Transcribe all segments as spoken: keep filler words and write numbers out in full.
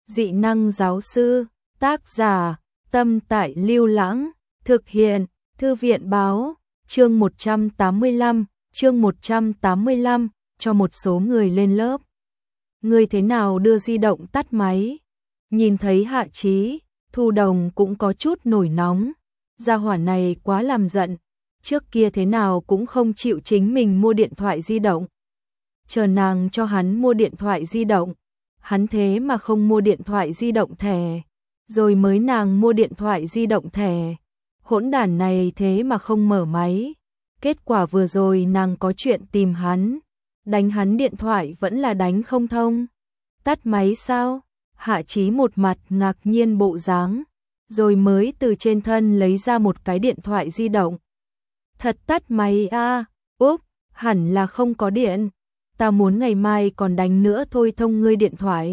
Dị năng giáo sư, tác giả, Tâm Tại Lưu Lãng, thực hiện, Thư viện báo, chương một trăm tám mươi lăm, chương một trăm tám mươi lăm, cho một số người lên lớp. Người thế nào đưa di động tắt máy? Nhìn thấy Hạ Chí, Thu Đồng cũng có chút nổi nóng. Gia hỏa này quá làm giận, trước kia thế nào cũng không chịu chính mình mua điện thoại di động. Chờ nàng cho hắn mua điện thoại di động, hắn thế mà không mua điện thoại di động thẻ, rồi mới nàng mua điện thoại di động thẻ. Hỗn đản này thế mà không mở máy. Kết quả vừa rồi nàng có chuyện tìm hắn, đánh hắn điện thoại vẫn là đánh không thông. Tắt máy sao? Hạ Chí một mặt ngạc nhiên bộ dáng, rồi mới từ trên thân lấy ra một cái điện thoại di động. Thật tắt máy a? À? Úp, hẳn là không có điện. Ta muốn ngày mai còn đánh nữa thôi thông ngươi điện thoại.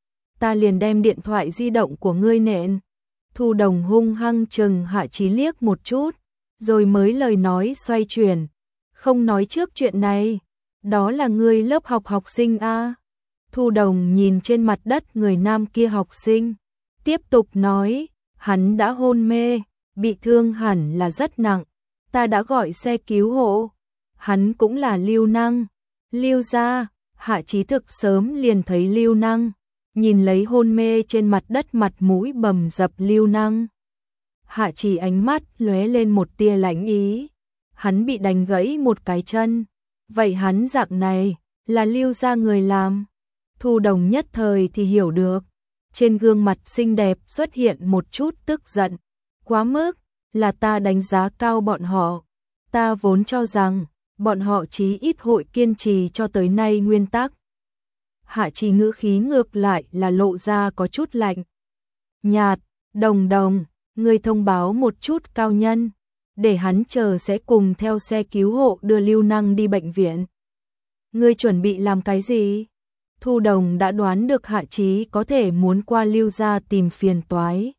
Ta liền đem điện thoại di động của ngươi nện. Thu Đồng hung hăng chừng Hạ Chí liếc một chút, rồi mới lời nói xoay chuyển. Không nói trước chuyện này, đó là ngươi lớp học học sinh a. À? Thu Đồng nhìn trên mặt đất người nam kia học sinh, tiếp tục nói, hắn đã hôn mê, bị thương hẳn là rất nặng, ta đã gọi xe cứu hộ. Hắn cũng là Lưu Năng. Lưu gia, Hạ Chí thực sớm liền thấy Lưu Năng, nhìn lấy hôn mê trên mặt đất mặt mũi bầm dập Lưu Năng. Hạ Chí ánh mắt lóe lên một tia lãnh ý, hắn bị đánh gãy một cái chân, vậy hắn dạng này là Lưu gia người làm. Thu Đồng nhất thời thì hiểu được, trên gương mặt xinh đẹp xuất hiện một chút tức giận, quá mức, là ta đánh giá cao bọn họ, ta vốn cho rằng bọn họ chí ít hội kiên trì cho tới nay nguyên tắc. Hạ Chí ngữ khí ngược lại là lộ ra có chút lạnh nhạt. Đồng Đồng, ngươi thông báo một chút Cao Nhân, để hắn chờ sẽ cùng theo xe cứu hộ đưa Lưu Năng đi bệnh viện. Ngươi chuẩn bị làm cái gì? Thu Đồng đã đoán được Hạ Chí có thể muốn qua Lưu gia tìm phiền toái.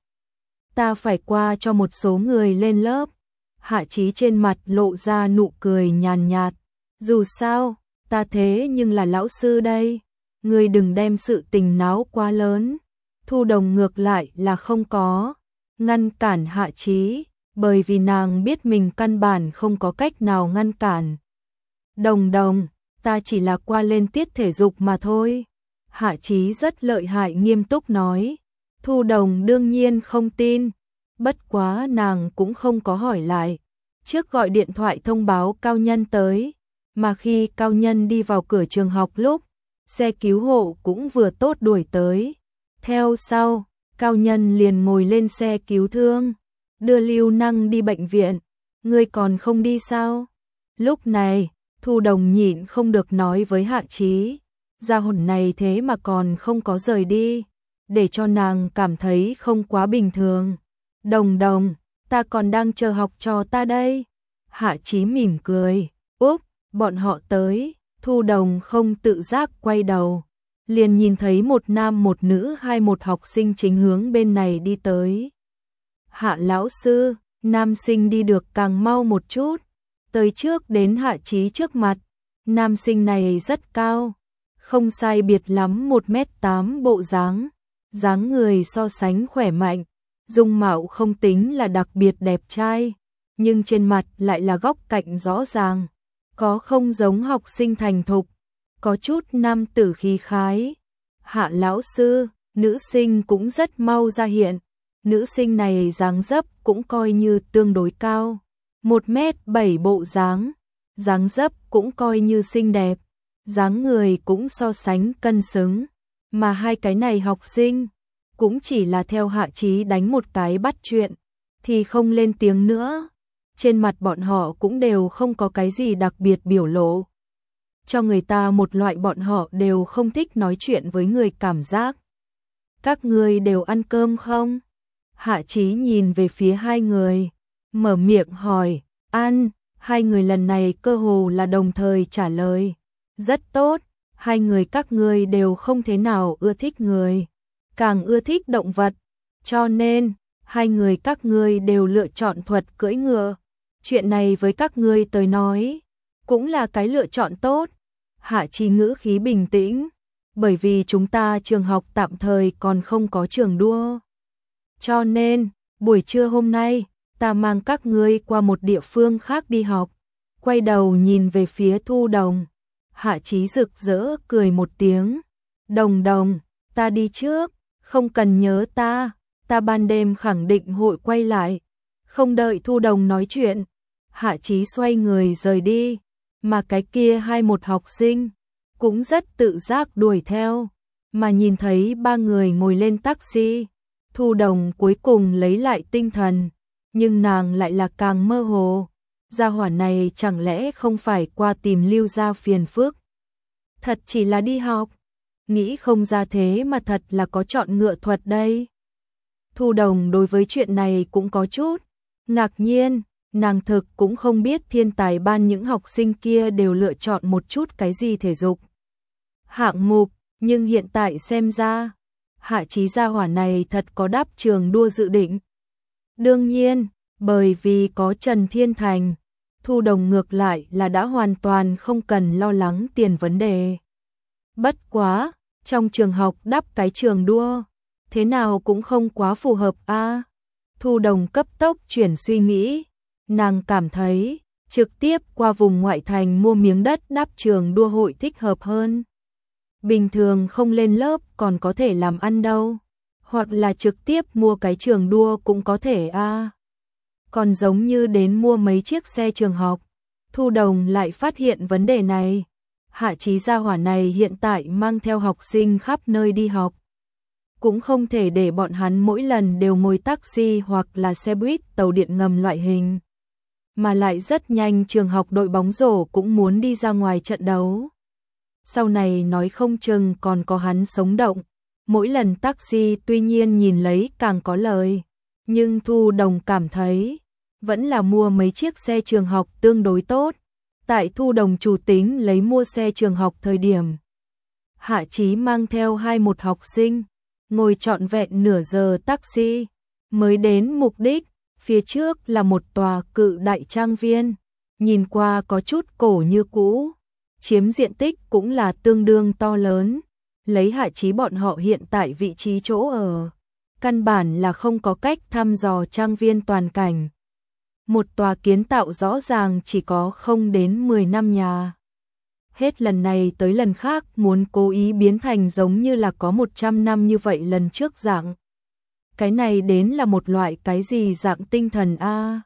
Ta phải qua cho một số người lên lớp. Hạ Chí trên mặt lộ ra nụ cười nhàn nhạt. Dù sao, ta thế nhưng là lão sư đây. Ngươi đừng đem sự tình náo quá lớn. Thu Đồng ngược lại là không có ngăn cản Hạ Chí, bởi vì nàng biết mình căn bản không có cách nào ngăn cản. Đồng Đồng, ta chỉ là qua lên tiết thể dục mà thôi. Hạ Chí rất lợi hại nghiêm túc nói. Thu Đồng đương nhiên không tin, bất quá nàng cũng không có hỏi lại. Trước gọi điện thoại thông báo Cao Nhân tới, mà khi Cao Nhân đi vào cửa trường học lúc, xe cứu hộ cũng vừa tốt đuổi tới. Theo sau, Cao Nhân liền ngồi lên xe cứu thương, đưa Lưu Năng đi bệnh viện. Ngươi còn không đi sao? Lúc này, Thu Đồng nhịn không được nói với Hạ Chí, gia hồn này thế mà còn không có rời đi, để cho nàng cảm thấy không quá bình thường. Đồng Đồng, ta còn đang chờ học trò ta đây. Hạ Chí mỉm cười. Úp, bọn họ tới. Thu Đồng không tự giác quay đầu, liền nhìn thấy một nam một nữ hai một học sinh chính hướng bên này đi tới. Hạ lão sư, nam sinh đi được càng mau một chút, tới trước đến Hạ Chí trước mặt. Nam sinh này rất cao, không sai biệt lắm một mét tám bộ dáng, dáng người so sánh khỏe mạnh, dung mạo không tính là đặc biệt đẹp trai, nhưng trên mặt lại là góc cạnh rõ ràng, có không giống học sinh thành thục, có chút nam tử khí khái. Hạ lão sư, nữ sinh cũng rất mau ra hiện. Nữ sinh này dáng dấp cũng coi như tương đối cao, một mét bảy bộ dáng, dáng dấp cũng coi như xinh đẹp, dáng người cũng so sánh cân xứng, mà hai cái này học sinh cũng chỉ là theo Hạ Chí đánh một cái bắt chuyện, thì không lên tiếng nữa. Trên mặt bọn họ cũng đều không có cái gì đặc biệt biểu lộ, cho người ta một loại bọn họ đều không thích nói chuyện với người cảm giác. Các ngươi đều ăn cơm không? Hạ Chí nhìn về phía hai người, mở miệng hỏi. Ăn. Hai người lần này cơ hồ là đồng thời trả lời. Rất tốt, hai người các ngươi đều không thế nào ưa thích người, càng ưa thích động vật, cho nên hai người các ngươi đều lựa chọn thuật cưỡi ngựa. Chuyện này với các ngươi tới nói cũng là cái lựa chọn tốt. Hạ Chí ngữ khí bình tĩnh. bởi vì chúng ta trường học tạm thời còn không có trường đua. Cho nên, buổi trưa hôm nay, ta mang các ngươi qua một địa phương khác đi học. Quay đầu nhìn về phía Thu Đồng, Hạ Chí rực rỡ cười một tiếng. Đồng đồng, ta đi trước, không cần nhớ ta, ta ban đêm khẳng định hội quay lại. Không đợi Thu Đồng nói chuyện, Hạ Chí xoay người rời đi, mà cái kia hai một học sinh cũng rất tự giác đuổi theo, mà nhìn thấy ba người ngồi lên taxi, Thu Đồng cuối cùng lấy lại tinh thần, nhưng nàng lại là càng mơ hồ. Gia hỏa này chẳng lẽ không phải qua tìm Lưu gia phiền phức? Thật chỉ là đi học, nghĩ không ra thế mà thật là có chọn ngựa thuật đây. Thu Đồng đối với chuyện này cũng có chút ngạc nhiên, nàng thực cũng không biết thiên tài ban những học sinh kia đều lựa chọn một chút cái gì thể dục hạng mục, nhưng hiện tại xem ra, Hạ Chí gia hỏa này thật có đáp trường đua dự định. Đương nhiên, bởi vì có Trần Thiên Thành, Thu Đồng ngược lại là đã hoàn toàn không cần lo lắng tiền vấn đề. Bất quá, trong trường học đáp cái trường đua, thế nào cũng không quá phù hợp a. À, Thu Đồng cấp tốc chuyển suy nghĩ, nàng cảm thấy trực tiếp qua vùng ngoại thành mua miếng đất đáp trường đua hội thích hợp hơn. Bình thường không lên lớp còn có thể làm ăn đâu, hoặc là trực tiếp mua cái trường đua cũng có thể a. À, còn giống như đến mua mấy chiếc xe trường học, Thu Đồng lại phát hiện vấn đề này. Hạ Chí gia hỏa này hiện tại mang theo học sinh khắp nơi đi học, cũng không thể để bọn hắn mỗi lần đều ngồi taxi hoặc là xe buýt, tàu điện ngầm loại hình. Mà lại rất nhanh trường học đội bóng rổ cũng muốn đi ra ngoài trận đấu. Sau này nói không chừng còn có hắn sống động. Mỗi lần taxi tuy nhiên nhìn lấy càng có lời, nhưng Thu Đồng cảm thấy vẫn là mua mấy chiếc xe trường học tương đối tốt. Tại Thu Đồng chủ tính lấy mua xe trường học thời điểm, Hạ Chí mang theo hai một học sinh, ngồi trọn vẹn nửa giờ taxi, mới đến mục đích. Phía trước là một tòa cự đại trang viên, nhìn qua có chút cổ như cũ, chiếm diện tích cũng là tương đương to lớn. Lấy Hạ Chí bọn họ hiện tại vị trí chỗ ở, căn bản là không có cách thăm dò trang viên toàn cảnh. Một tòa kiến tạo rõ ràng chỉ có không đến mười năm nhà. Hết lần này tới lần khác muốn cố ý biến thành giống như là có một trăm năm như vậy lần trước dạng. Cái này đến là một loại cái gì dạng tinh thần a? À?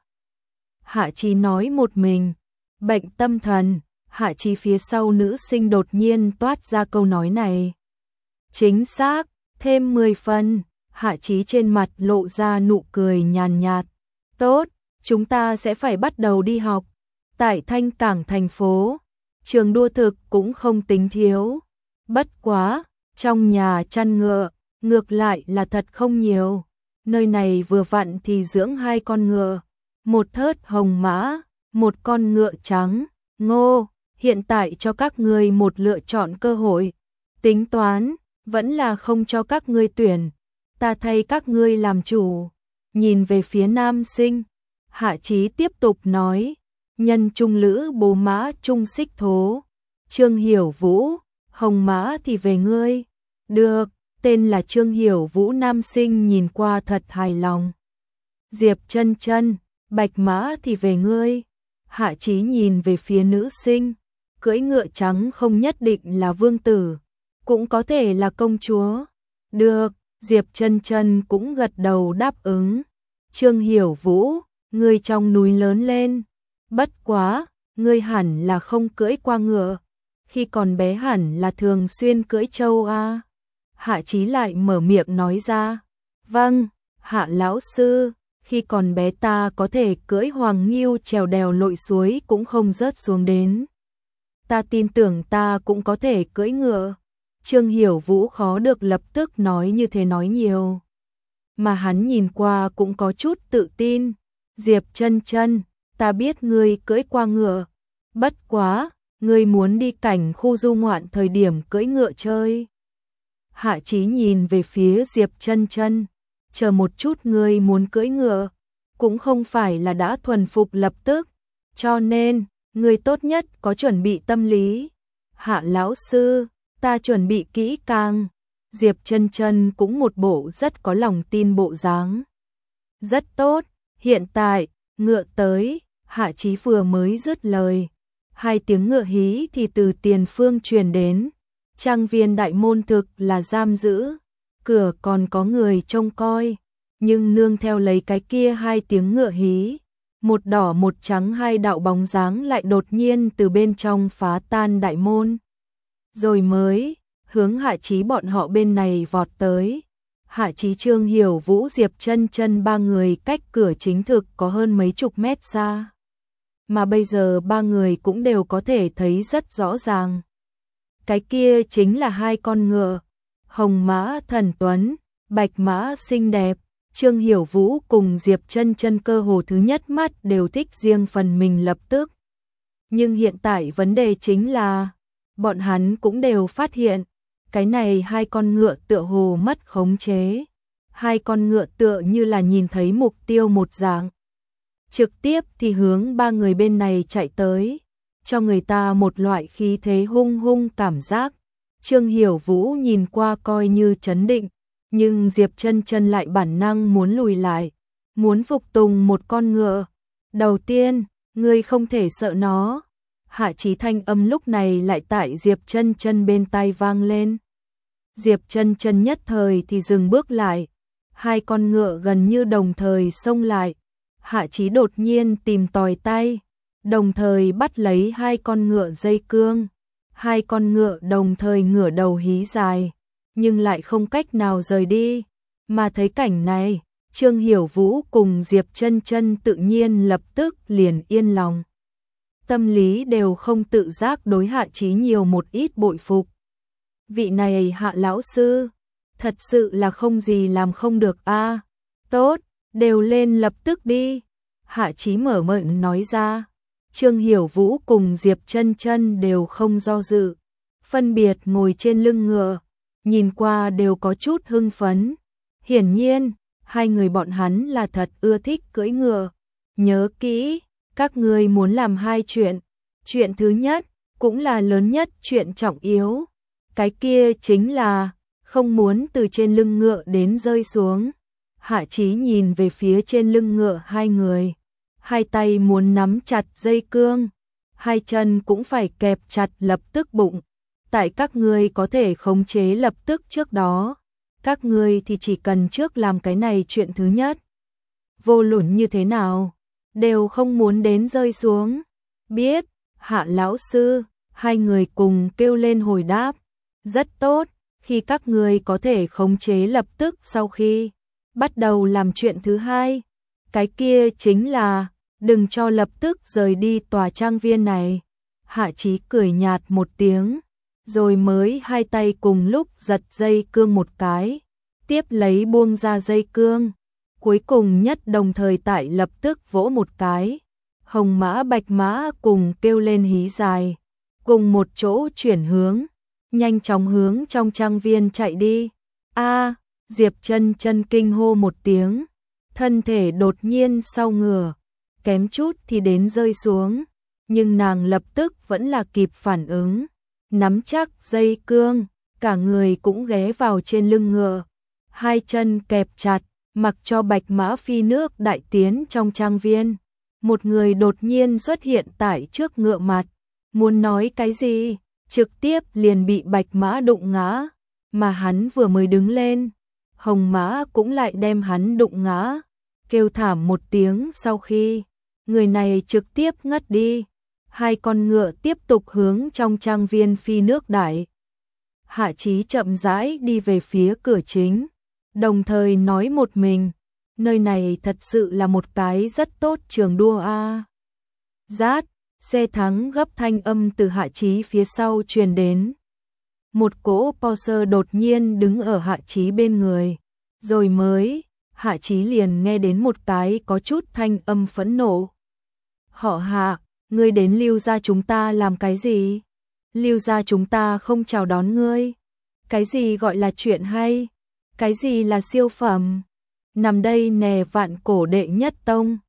Hạ Chí nói một mình, bệnh tâm thần. Hạ Chí phía sau nữ sinh đột nhiên toát ra câu nói này. Chính xác, thêm mười phần. Hạ Chí trên mặt lộ ra nụ cười nhàn nhạt. Tốt, chúng ta sẽ phải bắt đầu đi học. Tại Thanh Cảng thành phố, trường đua thực cũng không tính thiếu. Bất quá, trong nhà chăn ngựa, ngược lại là thật không nhiều. Nơi này vừa vặn thì dưỡng hai con ngựa, một thớt hồng mã, một con ngựa trắng. Ngô, hiện tại cho các ngươi một lựa chọn cơ hội. Tính toán, vẫn là không cho các ngươi tuyển. Ta thay các ngươi làm chủ. Nhìn về phía nam sinh, Hạ Chí tiếp tục nói, nhân trung lữ bố mã trung xích thố. Trương Hiểu Vũ, hồng mã thì về ngươi. Được. Tên là Trương Hiểu Vũ nam sinh nhìn qua thật hài lòng. Diệp Chân Chân, bạch mã thì về ngươi. Hạ Chí nhìn về phía nữ sinh, cưỡi ngựa trắng không nhất định là vương tử, cũng có thể là công chúa. Được, Diệp Chân Chân cũng gật đầu đáp ứng. Trương Hiểu Vũ, ngươi trong núi lớn lên, bất quá, ngươi hẳn là không cưỡi qua ngựa, khi còn bé hẳn là thường xuyên cưỡi trâu a. Hạ Chí lại mở miệng nói ra. Vâng, Hạ lão sư, khi còn bé ta có thể cưỡi hoàng ngưu trèo đèo lội suối cũng không rớt xuống đến. Ta tin tưởng ta cũng có thể cưỡi ngựa. Trương Hiểu Vũ khó được lập tức nói như thế nói nhiều. Mà hắn nhìn qua cũng có chút tự tin. Diệp Chân Chân, ta biết ngươi cưỡi qua ngựa. Bất quá, ngươi muốn đi cảnh khu du ngoạn thời điểm cưỡi ngựa chơi. Hạ Chí nhìn về phía Diệp Chân Chân, chờ một chút, ngươi muốn cưỡi ngựa, cũng không phải là đã thuần phục lập tức, cho nên, ngươi tốt nhất có chuẩn bị tâm lý. Hạ lão sư, ta Ta chuẩn bị kỹ càng. Diệp Chân Chân cũng một bộ rất có lòng tin bộ dáng. Rất tốt, hiện tại, ngựa tới, Hạ Chí vừa mới dứt lời. Hai tiếng ngựa hí thì từ tiền phương truyền đến. Trang viên đại môn thực là giam giữ, cửa còn có người trông coi, nhưng nương theo lấy cái kia hai tiếng ngựa hí, một đỏ một trắng hai đạo bóng dáng lại đột nhiên từ bên trong phá tan đại môn. Rồi mới hướng Hạ Chí bọn họ bên này vọt tới. Hạ Chí, Trương Hiểu Vũ, Diệp Chân Chân ba người cách cửa chính thực có hơn mấy chục mét xa. Mà bây giờ ba người cũng đều có thể thấy rất rõ ràng. Cái kia chính là hai con ngựa, hồng mã thần tuấn, bạch mã xinh đẹp. Trương Hiểu Vũ cùng Diệp Chân Chân cơ hồ thứ nhất mắt đều thích riêng phần mình lập tức. Nhưng hiện tại vấn đề chính là, bọn hắn cũng đều phát hiện, cái này hai con ngựa tựa hồ mất khống chế. Hai con ngựa tựa như là nhìn thấy mục tiêu một dạng. Trực tiếp thì hướng ba người bên này chạy tới, cho người ta một loại khí thế hung hung cảm giác. Trương Hiểu Vũ nhìn qua coi như trấn định, nhưng Diệp Chân Chân lại bản năng muốn lùi lại, muốn phục tùng một con ngựa. Đầu tiên, ngươi không thể sợ nó. Hạ Chí thanh âm lúc này lại tại Diệp Chân Chân bên tai vang lên. Diệp Chân Chân nhất thời thì dừng bước lại, hai con ngựa gần như đồng thời xông lại. Hạ Chí đột nhiên tìm tòi tay, đồng thời bắt lấy hai con ngựa dây cương. Hai con ngựa đồng thời ngửa đầu hí dài, nhưng lại không cách nào rời đi. Mà thấy cảnh này, Trương Hiểu Vũ cùng Diệp Chân Chân tự nhiên lập tức liền yên lòng. Tâm lý đều không tự giác đối Hạ Chí nhiều một ít bội phục. Vị này Hạ lão sư, thật sự là không gì làm không được a. À, tốt, đều lên lập tức đi. Hạ Chí mở miệng nói ra. Trương Hiểu Vũ cùng Diệp Chân Chân đều không do dự, phân biệt ngồi trên lưng ngựa, nhìn qua đều có chút hưng phấn. Hiển nhiên, hai người bọn hắn là thật ưa thích cưỡi ngựa. Nhớ kỹ, các ngươi muốn làm hai chuyện. Chuyện thứ nhất, cũng là lớn nhất chuyện trọng yếu. Cái kia chính là, không muốn từ trên lưng ngựa đến rơi xuống. Hạ Chí nhìn về phía trên lưng ngựa hai người. Hai tay muốn nắm chặt dây cương, hai chân cũng phải kẹp chặt lập tức bụng. Tại các ngươi có thể khống chế lập tức trước đó, các ngươi thì chỉ cần trước làm cái này chuyện thứ nhất. Vô luận như thế nào, đều không muốn đến rơi xuống. Biết, Hạ lão sư, hai người cùng kêu lên hồi đáp. Rất tốt, khi các ngươi có thể khống chế lập tức sau khi bắt đầu làm chuyện thứ hai. Cái kia chính là, đừng cho lập tức rời đi tòa trang viên này. Hạ Chí cười nhạt một tiếng, rồi mới hai tay cùng lúc giật dây cương một cái, tiếp lấy buông ra dây cương, cuối cùng nhất đồng thời tại lập tức vỗ một cái. Hồng mã bạch mã cùng kêu lên hí dài, cùng một chỗ chuyển hướng, nhanh chóng hướng trong trang viên chạy đi. A, Diệp Chân Chân kinh hô một tiếng, thân thể đột nhiên sau ngửa, kém chút thì đến rơi xuống, nhưng nàng lập tức vẫn là kịp phản ứng, nắm chắc dây cương, cả người cũng ghé vào trên lưng ngựa, hai chân kẹp chặt, mặc cho bạch mã phi nước đại tiến trong trang viên. Một người đột nhiên xuất hiện tại trước ngựa mặt, muốn nói cái gì, trực tiếp liền bị bạch mã đụng ngã, mà hắn vừa mới đứng lên, hồng mã cũng lại đem hắn đụng ngã, kêu thảm một tiếng sau khi người này trực tiếp ngất đi. Hai con ngựa tiếp tục hướng trong trang viên phi nước đại. Hạ Chí chậm rãi đi về phía cửa chính, đồng thời nói một mình, nơi này thật sự là một cái rất tốt trường đua a. Rát, xe thắng gấp thanh âm từ Hạ Chí phía sau truyền đến. Một cỗ Porsche đột nhiên đứng ở Hạ Chí bên người, rồi mới, Hạ Chí liền nghe đến một cái có chút thanh âm phẫn nộ. Họ Hạ, ngươi đến Lưu gia chúng ta làm cái gì? Lưu gia chúng ta không chào đón ngươi. Cái gì gọi là chuyện hay? Cái gì là siêu phẩm? Nằm đây nè vạn cổ đệ nhất tông.